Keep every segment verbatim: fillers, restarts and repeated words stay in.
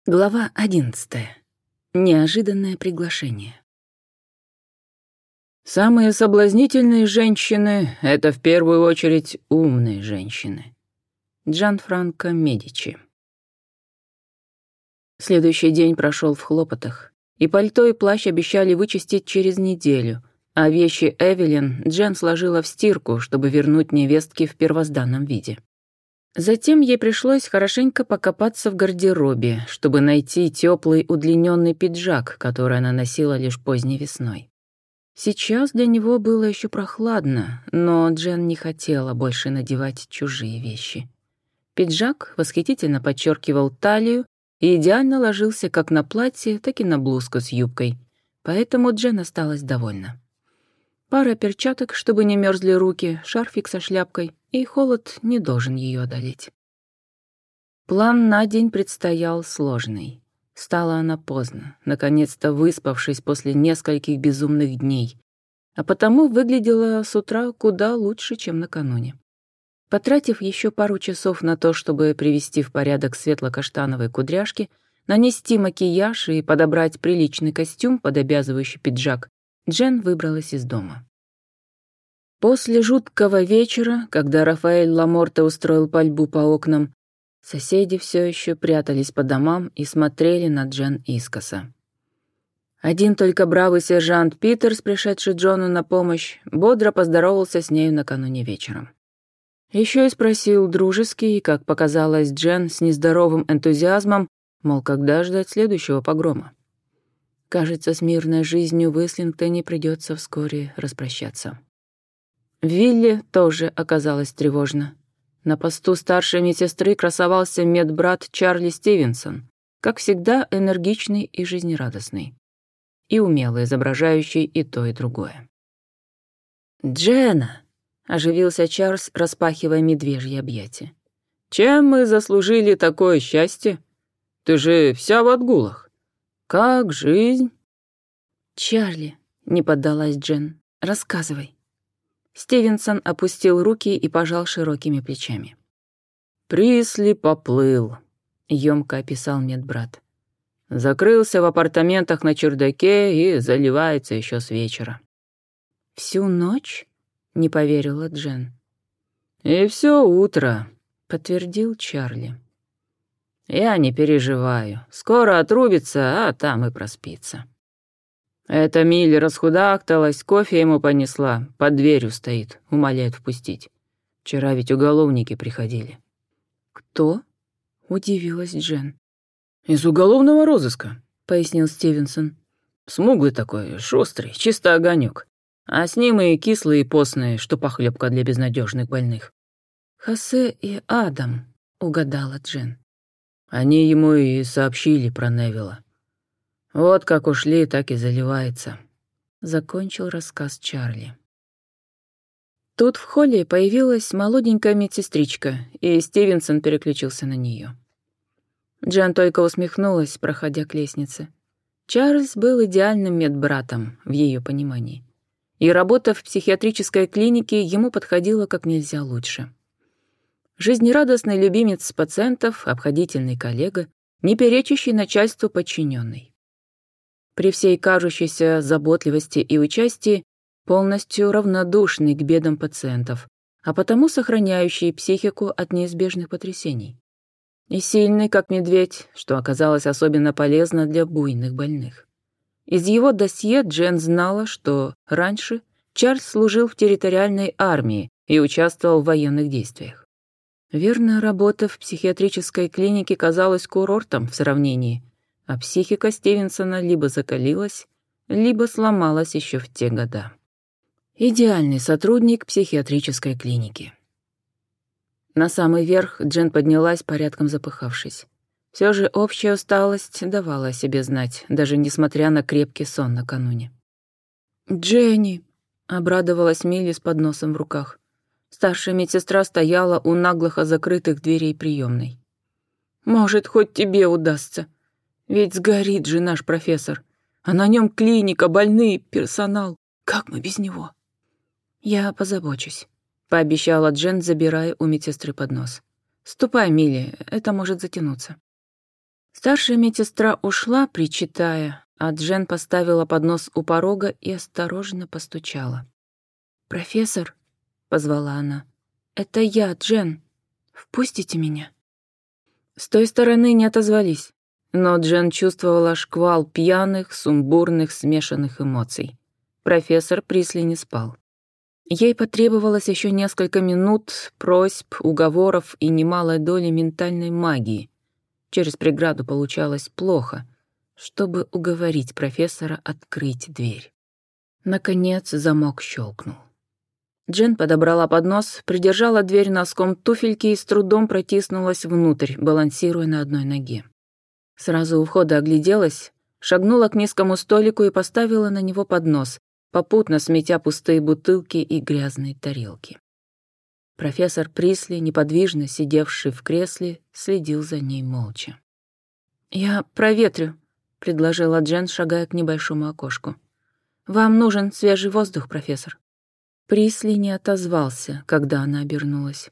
Глава одиннадцатая. Неожиданное приглашение. Самые соблазнительные женщины — это в первую очередь умные женщины. Джанфранко Медичи. Следующий день прошел в хлопотах, и пальто и плащ обещали вычистить через неделю, а вещи Эвелин Джен сложила в стирку, чтобы вернуть невестке в первозданном виде. Затем ей пришлось хорошенько покопаться в гардеробе, чтобы найти теплый удлиненный пиджак, который она носила лишь поздней весной. Сейчас для него было еще прохладно, но Джен не хотела больше надевать чужие вещи. Пиджак восхитительно подчеркивал талию и идеально ложился как на платье, так и на блузку с юбкой, поэтому Джен осталась довольна. Пара перчаток, чтобы не мерзли руки, шарфик со шляпкой, и холод не должен ее одолеть. План на день предстоял сложный. Встала она поздно, наконец-то выспавшись после нескольких безумных дней, а потому выглядела с утра куда лучше, чем накануне. Потратив еще пару часов на то, чтобы привести в порядок светло-каштановые кудряшки, нанести макияж и подобрать приличный костюм под обязывающий пиджак, Джен выбралась из дома. После жуткого вечера, когда Рафаэль Ламорте устроил пальбу по окнам, соседи все еще прятались по домам и смотрели на Джен искоса. Один только бравый сержант Питерс, пришедший Джону на помощь, бодро поздоровался с нею накануне вечером. Еще и спросил дружески и, как показалось Джен, с нездоровым энтузиазмом, мол, когда ждать следующего погрома. Кажется, с мирной жизнью в Ислингтоне придется вскоре распрощаться. В вилле тоже оказалось тревожно. На посту старшей медсестры красовался медбрат Чарли Стивенсон, как всегда энергичный и жизнерадостный, и умело изображающий и то, и другое. «Дженна!» — оживился Чарльз, распахивая медвежье объятия. «Чем мы заслужили такое счастье? Ты же вся в отгулах. Как жизнь?» «Чарли», — не поддалась Джен, — «рассказывай». Стивенсон опустил руки и пожал широкими плечами. «Присли поплыл», — ёмко описал медбрат. «Закрылся в апартаментах на чердаке и заливается еще с вечера». «Всю ночь?» — не поверила Джен. «И все утро», — подтвердил Чарли. «Я не переживаю. Скоро отрубится, а там и проспится». Эта Милли расхудакталась, кофе ему понесла, под дверью стоит, умоляет впустить. Вчера ведь уголовники приходили». «Кто?» — удивилась Джен. «Из уголовного розыска», — пояснил Стивенсон. «Смуглый такой, шустрый, чисто огонек. А с ним и кислые, и постные, что похлебка для безнадежных больных». «Хосе и Адам», — угадала Джен. Они ему и сообщили про Невилла. Вот как ушли, так и заливается», — закончил рассказ Чарли. Тут в холле появилась молоденькая медсестричка, и Стивенсон переключился на нее. Джен только усмехнулась, проходя к лестнице. Чарльз был идеальным медбратом в ее понимании, и работа в психиатрической клинике ему подходила как нельзя лучше. Жизнерадостный любимец пациентов, обходительный коллега, не перечащий начальству подчиненный. При всей кажущейся заботливости и участии полностью равнодушный к бедам пациентов, а потому сохраняющий психику от неизбежных потрясений. И сильный, как медведь, что оказалось особенно полезно для буйных больных. Из его досье Джен знала, что раньше Чарльз служил в территориальной армии и участвовал в военных действиях. Верная работа в психиатрической клинике казалась курортом в сравнении, а психика Стивенсона либо закалилась, либо сломалась еще в те года. Идеальный сотрудник психиатрической клиники. На самый верх Джен поднялась, порядком запыхавшись. Все же общая усталость давала о себе знать, даже несмотря на крепкий сон накануне. «Дженни!» — обрадовалась Милли с подносом в руках. Старшая медсестра стояла у наглухо закрытых дверей приемной. «Может, хоть тебе удастся. Ведь сгорит же наш профессор, а на нем клиника, больные, персонал. Как мы без него?» «Я позабочусь», — пообещала Джен, забирая у медсестры поднос. «Ступай, Милли, это может затянуться». Старшая медсестра ушла, причитая, а Джен поставила поднос у порога и осторожно постучала. «Профессор», — позвала она, — «это я, Джен. Впустите меня». С той стороны не отозвались, но Джен чувствовала шквал пьяных, сумбурных, смешанных эмоций. Профессор Присли не спал. Ей потребовалось еще несколько минут просьб, уговоров и немалой доли ментальной магии. Через преграду получалось плохо, чтобы уговорить профессора открыть дверь. Наконец замок щелкнул. Джен подобрала поднос, придержала дверь носком туфельки и с трудом протиснулась внутрь, балансируя на одной ноге. Сразу у входа огляделась, шагнула к низкому столику и поставила на него поднос, попутно сметя пустые бутылки и грязные тарелки. Профессор Присли, неподвижно сидевший в кресле, следил за ней молча. «Я проветрю», — предложила Джен, шагая к небольшому окошку. «Вам нужен свежий воздух, профессор». Присли не отозвался, когда она обернулась.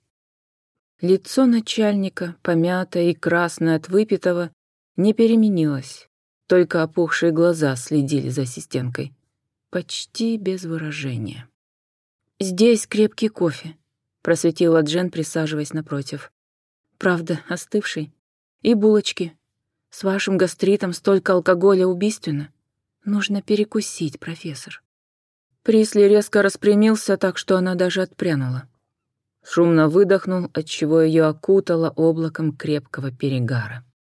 Лицо начальника, помятое и красное от выпитого, не переменилось, только опухшие глаза следили за ассистенткой. Почти без выражения. «Здесь крепкий кофе», — просветила Джен, присаживаясь напротив. «Правда, остывший. И булочки. С вашим гастритом столько алкоголя убийственно. Нужно перекусить, профессор». Присли резко распрямился так, что она даже отпрянула. Шумно выдохнул, отчего ее окутало облаком крепкого перегара.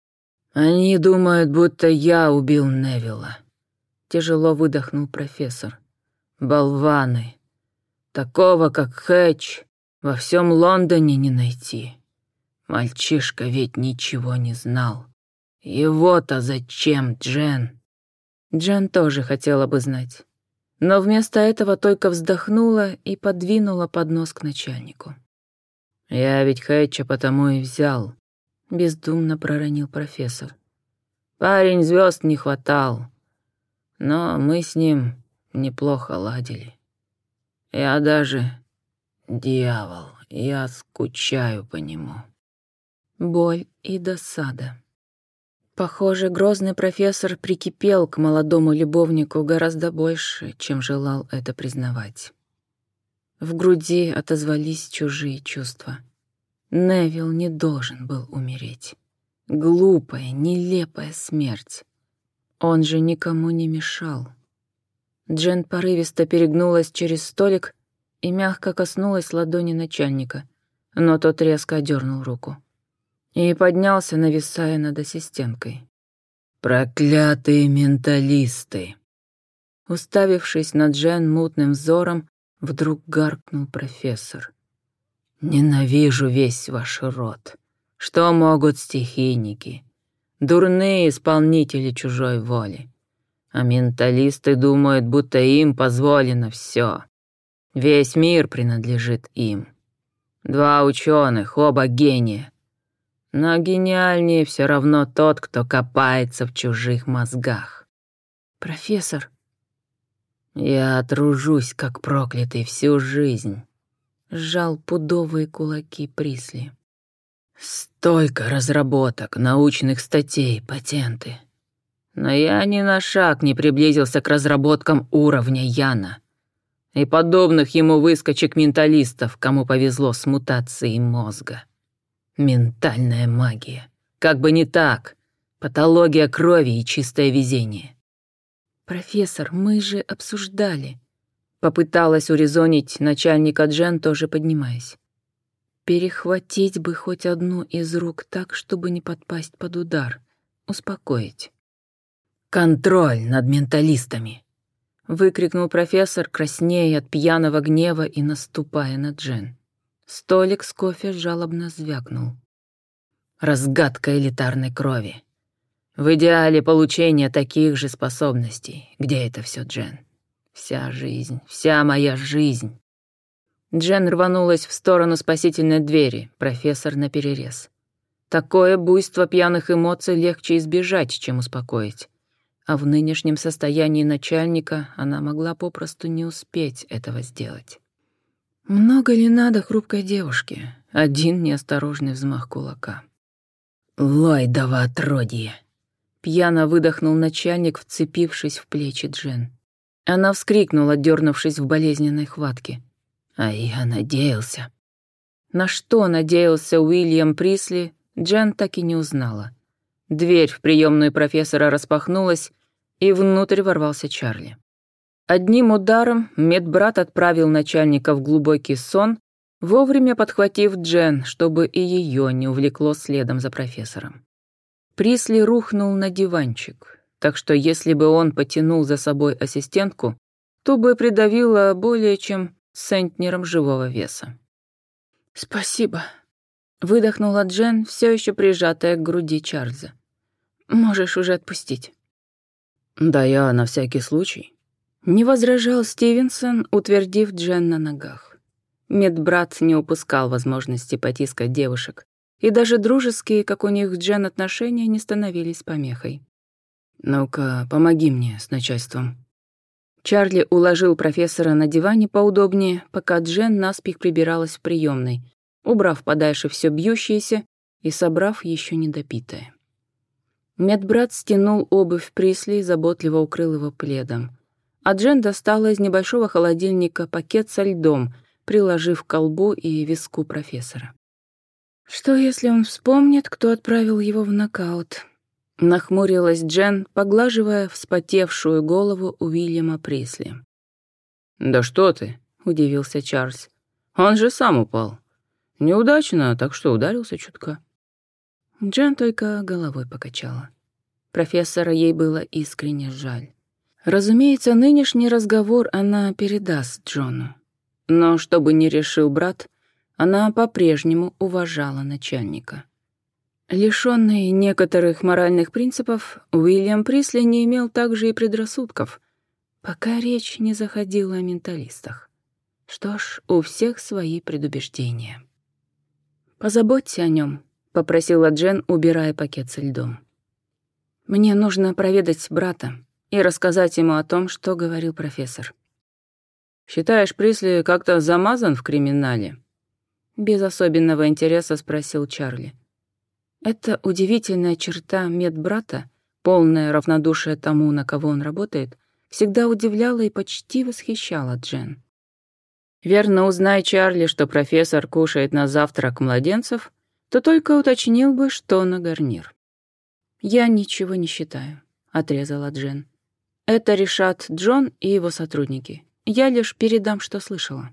«Они думают, будто я убил Невилла», — тяжело выдохнул профессор. «Болваны! Такого, как Хэтч, во всем Лондоне не найти. Мальчишка ведь ничего не знал. Его-то зачем, Джен?» Джен тоже хотела бы знать, но вместо этого только вздохнула и подвинула поднос к начальнику. «Я ведь Хэтча потому и взял», — бездумно проронил профессор. «Парень звезд не хватал, но мы с ним неплохо ладили. Я даже... Дьявол, я скучаю по нему». Боль и досада. Похоже, грозный профессор прикипел к молодому любовнику гораздо больше, чем желал это признавать. В груди отозвались чужие чувства. Невилл не должен был умереть. Глупая, нелепая смерть. Он же никому не мешал. Джен порывисто перегнулась через столик и мягко коснулась ладони начальника, но тот резко отдернул руку и поднялся, нависая над ассистенткой. «Проклятые менталисты!» Уставившись на Джен мутным взором, вдруг гаркнул профессор. «Ненавижу весь ваш род. Что могут стихийники? Дурные исполнители чужой воли. А менталисты думают, будто им позволено все. Весь мир принадлежит им. Два ученых, оба гения. Но гениальнее все равно тот, кто копается в чужих мозгах. Профессор, я тружусь, как проклятый, всю жизнь. Сжал пудовые кулаки Присли. Столько разработок, научных статей, патенты. Но я ни на шаг не приблизился к разработкам уровня Яна и подобных ему выскочек-менталистов, кому повезло с мутацией мозга. Ментальная магия. Как бы не так. Патология крови и чистое везение. «Профессор, мы же обсуждали», — попыталась урезонить начальника Джен, тоже поднимаясь. «Перехватить бы хоть одну из рук так, чтобы не подпасть под удар. Успокоить». «Контроль над менталистами», — выкрикнул профессор, краснея от пьяного гнева и наступая на Джен. Столик с кофе жалобно звякнул. «Разгадка элитарной крови. В идеале получения таких же способностей. Где это все, Джен? Вся жизнь, вся моя жизнь». Джен рванулась в сторону спасительной двери, профессор наперерез. Такое буйство пьяных эмоций легче избежать, чем успокоить. А в нынешнем состоянии начальника она могла попросту не успеть этого сделать. Много ли надо хрупкой девушке? Один неосторожный взмах кулака. «Ллойдово отродье!» Пьяно выдохнул начальник, вцепившись в плечи Джен. Она вскрикнула, дернувшись в болезненной хватке. А я надеялся. На что надеялся Уильям Присли, Джен так и не узнала. Дверь в приемную профессора распахнулась, и внутрь ворвался Чарли. Одним ударом медбрат отправил начальника в глубокий сон, вовремя подхватив Джен, чтобы и ее не увлекло следом за профессором. Присли рухнул на диванчик, так что если бы он потянул за собой ассистентку, то бы придавило более чем центнером живого веса. «Спасибо», — выдохнула Джен, все еще прижатая к груди Чарльза. «Можешь уже отпустить». «Да я на всякий случай», — не возражал Стивенсон, утвердив Джен на ногах. Медбрат не упускал возможности потискать девушек, и даже дружеские, как у них с Джен, отношения не становились помехой. «Ну-ка, помоги мне с начальством». Чарли уложил профессора на диване поудобнее, пока Джен наспех прибиралась в приемной, убрав подальше все бьющееся и собрав еще недопитое. Медбрат стянул обувь Присли и заботливо укрыл его пледом, а Джен достала из небольшого холодильника пакет со льдом, приложив к колбу и виску профессора. «Что, если он вспомнит, кто отправил его в нокаут?» — нахмурилась Джен, поглаживая вспотевшую голову Уильяма Присли. «Да что ты!» — удивился Чарльз. «Он же сам упал. Неудачно, так что ударился чутка». Джен только головой покачала. Профессора ей было искренне жаль. Разумеется, нынешний разговор она передаст Джону. Но что бы ни решил брат, она по-прежнему уважала начальника. Лишённый некоторых моральных принципов, Уильям Присли не имел также и предрассудков, пока речь не заходила о менталистах. Что ж, у всех свои предубеждения. «Позаботься о нем», — попросила Джен, убирая пакет со льдом. «Мне нужно проведать брата и рассказать ему о том, что говорил профессор». «Считаешь, Присли как-то замазан в криминале?» Без особенного интереса спросил Чарли. Это удивительная черта медбрата, полное равнодушие тому, на кого он работает, всегда удивляла и почти восхищала Джен. Верно, узнай Чарли, что профессор кушает на завтрак младенцев, то только уточнил бы, что на гарнир. «Я ничего не считаю», — отрезала Джен. «Это решат Джон и его сотрудники. Я лишь передам, что слышала».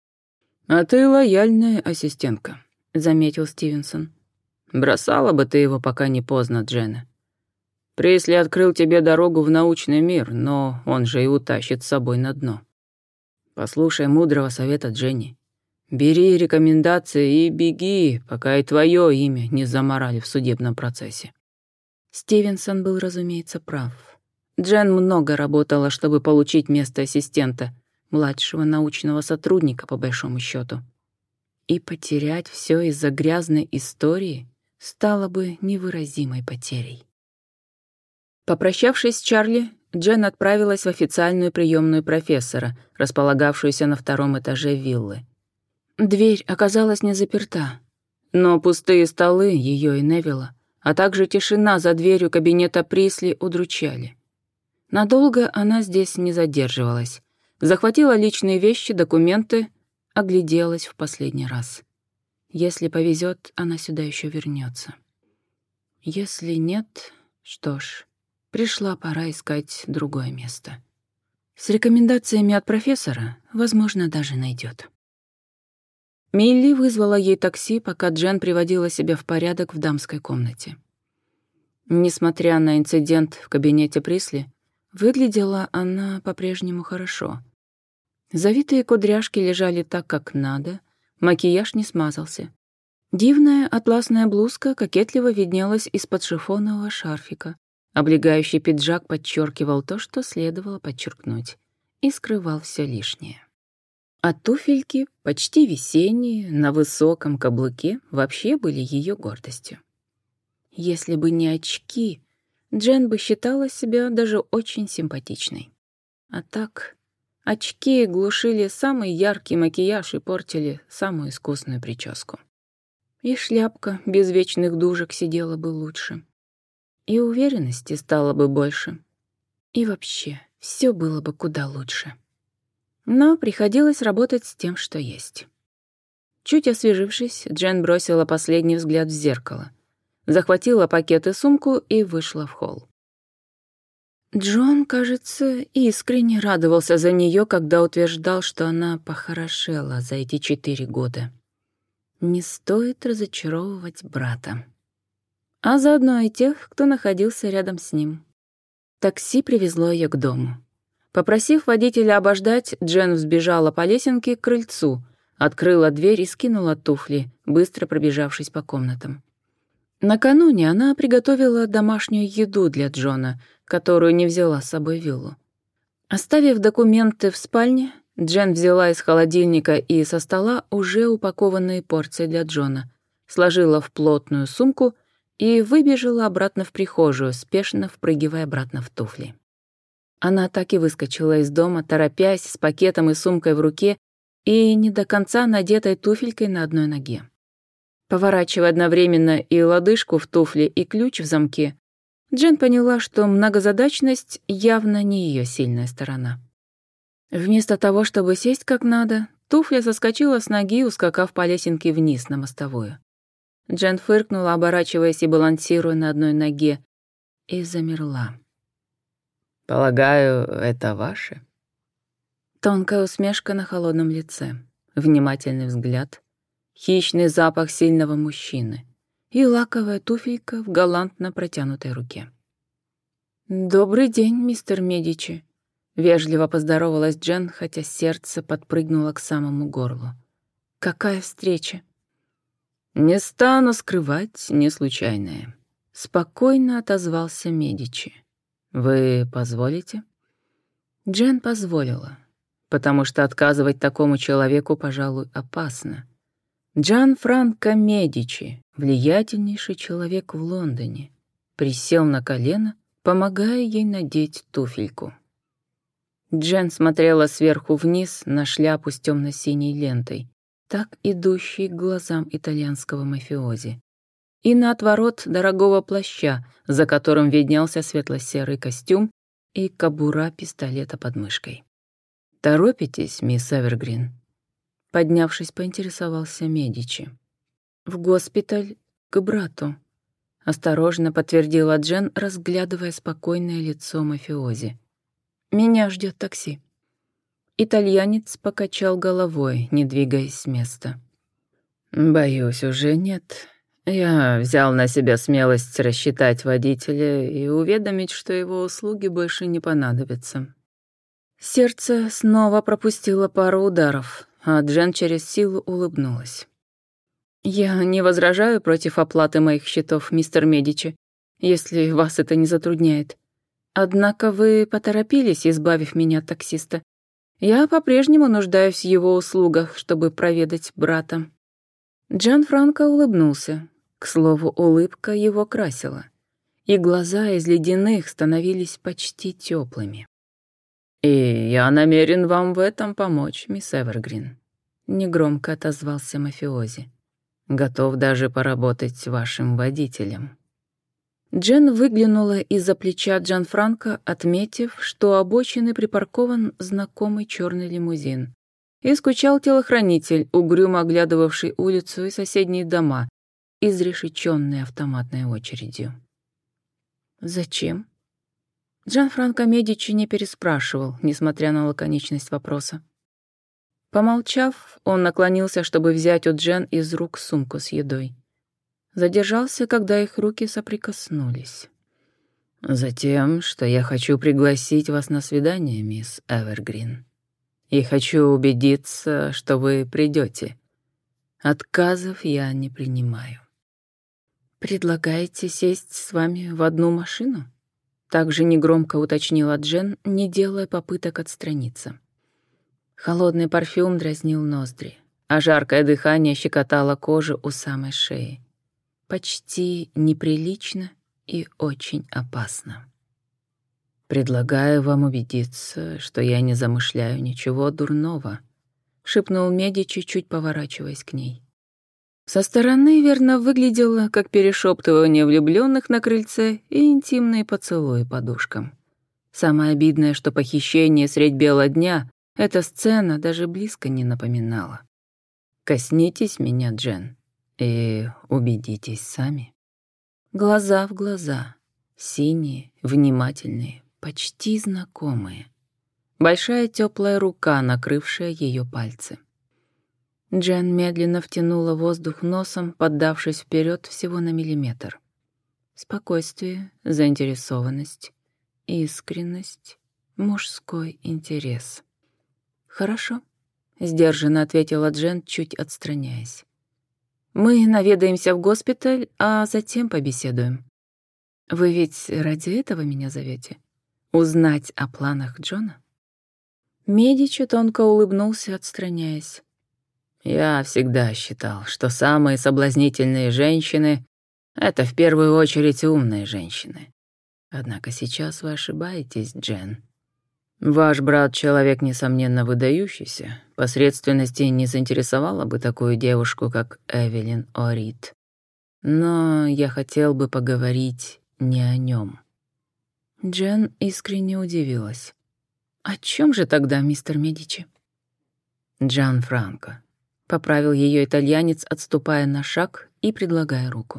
«А ты лояльная ассистентка», — заметил Стивенсон. «Бросала бы ты его, пока не поздно, Дженна. Присли открыл тебе дорогу в научный мир, но он же и утащит с собой на дно. Послушай мудрого совета Дженни. Бери рекомендации и беги, пока и твое имя не заморали в судебном процессе». Стивенсон был, разумеется, прав. Джен много работала, чтобы получить место ассистента, младшего научного сотрудника, по большому счету. И потерять все из-за грязной истории стало бы невыразимой потерей. Попрощавшись с Чарли, Джен отправилась в официальную приемную профессора, располагавшуюся на втором этаже виллы. Дверь оказалась не заперта, но пустые столы ее и Невилла, а также тишина за дверью кабинета Присли удручали. Надолго она здесь не задерживалась. Захватила личные вещи, документы, огляделась в последний раз. Если повезет, она сюда еще вернется. Если нет, что ж, пришла пора искать другое место. С рекомендациями от профессора, возможно, даже найдет. Милли вызвала ей такси, пока Джен приводила себя в порядок в дамской комнате. Несмотря на инцидент в кабинете Присли, выглядела она по-прежнему хорошо. Завитые кудряшки лежали так, как надо, макияж не смазался. Дивная атласная блузка кокетливо виднелась из-под шифонового шарфика. Облегающий пиджак подчеркивал то, что следовало подчеркнуть, и скрывал все лишнее. А туфельки, почти весенние, на высоком каблуке, вообще были ее гордостью. Если бы не очки, Джен бы считала себя даже очень симпатичной. А так, очки глушили самый яркий макияж и портили самую искусную прическу. И шляпка без вечных дужек сидела бы лучше. И уверенности стало бы больше. И вообще, все было бы куда лучше. Но приходилось работать с тем, что есть. Чуть освежившись, Джен бросила последний взгляд в зеркало, захватила пакет и сумку и вышла в холл. Джон, кажется, искренне радовался за нее, когда утверждал, что она похорошела за эти четыре года. Не стоит разочаровывать брата. А заодно и тех, кто находился рядом с ним. Такси привезло ее к дому. Попросив водителя обождать, Джен взбежала по лесенке к крыльцу, открыла дверь и скинула туфли, быстро пробежавшись по комнатам. Накануне она приготовила домашнюю еду для Джона, которую не взяла с собой в виллу. Оставив документы в спальне, Джен взяла из холодильника и со стола уже упакованные порции для Джона, сложила в плотную сумку и выбежала обратно в прихожую, спешно впрыгивая обратно в туфли. Она так и выскочила из дома, торопясь, с пакетом и сумкой в руке и не до конца надетой туфелькой на одной ноге. Поворачивая одновременно и лодыжку в туфле, и ключ в замке, Джен поняла, что многозадачность явно не ее сильная сторона. Вместо того, чтобы сесть как надо, туфля соскочила с ноги, ускакав по лесенке вниз на мостовую. Джен фыркнула, оборачиваясь и балансируя на одной ноге, и замерла. «Полагаю, это ваше?» Тонкая усмешка на холодном лице, внимательный взгляд, хищный запах сильного мужчины и лаковая туфелька в галантно протянутой руке. «Добрый день, мистер Медичи», — вежливо поздоровалась Джен, хотя сердце подпрыгнуло к самому горлу. «Какая встреча?» «Не стану скрывать, не случайное», — спокойно отозвался Медичи. «Вы позволите?» Джен позволила, потому что отказывать такому человеку, пожалуй, опасно. Джан Франко Медичи, влиятельнейший человек в Лондоне, присел на колено, помогая ей надеть туфельку. Джен смотрела сверху вниз на шляпу с темно-синей лентой, так идущей к глазам итальянского мафиози, и на отворот дорогого плаща, за которым виднелся светло-серый костюм и кобура пистолета под мышкой. «Торопитесь, мисс Эвергрин?» Поднявшись, поинтересовался Медичи. «В госпиталь к брату», — осторожно подтвердила Джен, разглядывая спокойное лицо мафиози. «Меня ждет такси». Итальянец покачал головой, не двигаясь с места. «Боюсь, уже нет. Я взял на себя смелость рассчитать водителя и уведомить, что его услуги больше не понадобятся». Сердце снова пропустило пару ударов, а Джен через силу улыбнулась. «Я не возражаю против оплаты моих счетов, мистер Медичи, если вас это не затрудняет. Однако вы поторопились, избавив меня от таксиста. Я по-прежнему нуждаюсь в его услугах, чтобы проведать брата». Джан Франко улыбнулся. К слову, улыбка его красила, и глаза из ледяных становились почти теплыми. «И я намерен вам в этом помочь, мисс Эвергрин», — негромко отозвался мафиози. «Готов даже поработать вашим водителем». Джен выглянула из-за плеча Джанфранко, отметив, что у обочины припаркован знакомый черный лимузин. И скучал телохранитель, угрюмо оглядывавший улицу и соседние дома, изрешеченные автоматной очередью. «Зачем?» Джанфранко Медичи не переспрашивал, несмотря на лаконичность вопроса. Помолчав, он наклонился, чтобы взять у Джен из рук сумку с едой. Задержался, когда их руки соприкоснулись. «Затем, что я хочу пригласить вас на свидание, мисс Эвергрин. И хочу убедиться, что вы придете. Отказов я не принимаю». «Предлагаете сесть с вами в одну машину?» Также негромко уточнила Джен, не делая попыток отстраниться. Холодный парфюм дразнил ноздри, а жаркое дыхание щекотало кожу у самой шеи. Почти неприлично и очень опасно. «Предлагаю вам убедиться, что я не замышляю ничего дурного», — шепнул Медичи, чуть поворачиваясь к ней. Со стороны верно выглядело, как перешептывание влюбленных на крыльце и интимные поцелуи подушкам. Самое обидное, что похищение средь бела дня эта сцена даже близко не напоминала. «Коснитесь меня, Джен, и убедитесь сами». Глаза в глаза, синие, внимательные, почти знакомые. Большая теплая рука, накрывшая ее пальцы. Джен медленно втянула воздух носом, поддавшись вперед всего на миллиметр. Спокойствие, заинтересованность, искренность, мужской интерес. «Хорошо», — сдержанно ответила Джен, чуть отстраняясь. «Мы наведаемся в госпиталь, а затем побеседуем. Вы ведь ради этого меня зовете? Узнать о планах Джона?» Медичи тонко улыбнулся, отстраняясь. «Я всегда считал, что самые соблазнительные женщины — это в первую очередь умные женщины. Однако сейчас вы ошибаетесь, Джен. Ваш брат — человек, несомненно, выдающийся. Посредственности не заинтересовала бы такую девушку, как Эвелин Орит. Но я хотел бы поговорить не о нем». Джен искренне удивилась. «О чем же тогда, мистер Медичи?» «Джан Франко», — поправил ее итальянец, отступая на шаг и предлагая руку.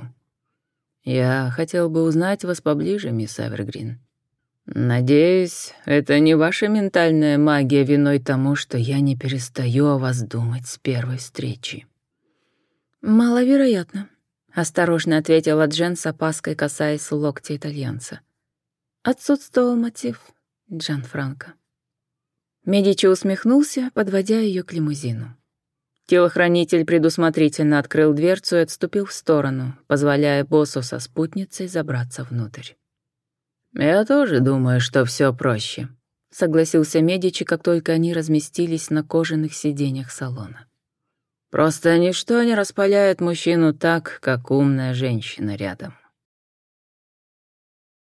«Я хотел бы узнать вас поближе, мисс Эвергрин. Надеюсь, это не ваша ментальная магия виной тому, что я не перестаю о вас думать с первой встречи». «Маловероятно», — осторожно ответила Джен с опаской, касаясь локтя итальянца. «Отсутствовал мотив, Джан Франко». Медичи усмехнулся, подводя ее к лимузину. Телохранитель предусмотрительно открыл дверцу и отступил в сторону, позволяя боссу со спутницей забраться внутрь. «Я тоже думаю, что все проще», — согласился Медичи, как только они разместились на кожаных сиденьях салона. «Просто ничто не распаляет мужчину так, как умная женщина рядом».